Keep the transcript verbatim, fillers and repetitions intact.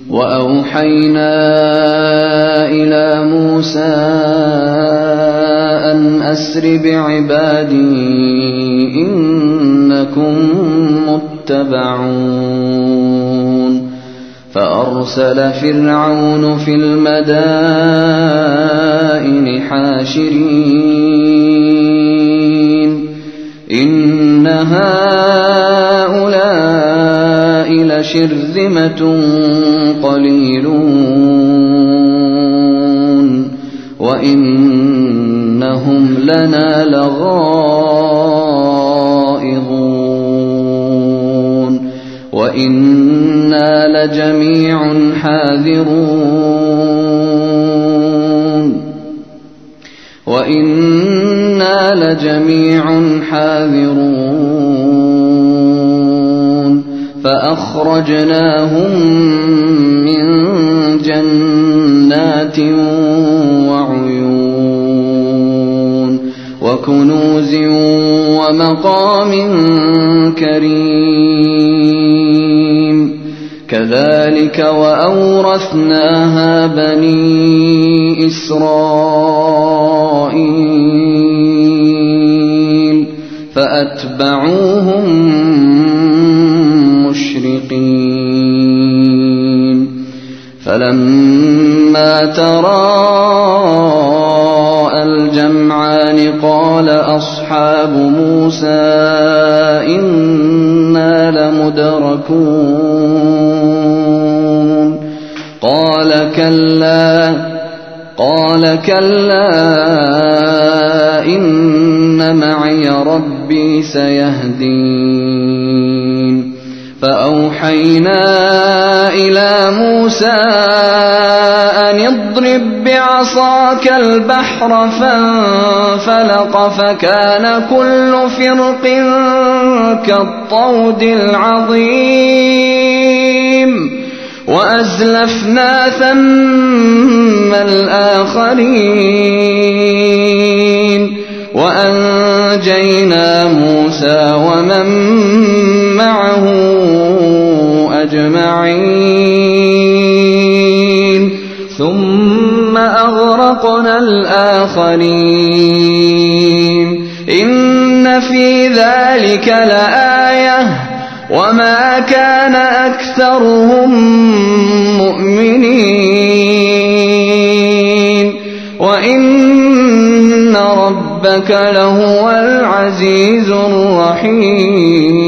وأوحينا إلى موسى أن أسر بعبادي إنكم متبعون فأرسل فرعون في المدائن حاشرين إن هؤلاء لشرذمة قليلون وإنهم لنا لغائظون وإنا لجميع حاذرون وإنا لجميع حاذرون فأخرجناهم من جنات وعيون وكنوز ومقام كريم كذلك وأورثناها بني إسرائيل فأتبعوهم مشرقين فلما تراءى الجمعان قال أصحاب موسى إنا لمدركون قال كلا قال كلا إن معي ربي سيهدين فأوحينا إلى موسى أن اضرب بعصاك البحر فانفلق فكان كل فرق كالطود العظيم وأزلفنا ثم الآخرين وأنجينا موسى ومن معه أجمعين ثم أغرقنا الآخرين إن في ذلك لآية وما كان أكثرهم مؤمنين وإن ربك لهو العزيز الرحيم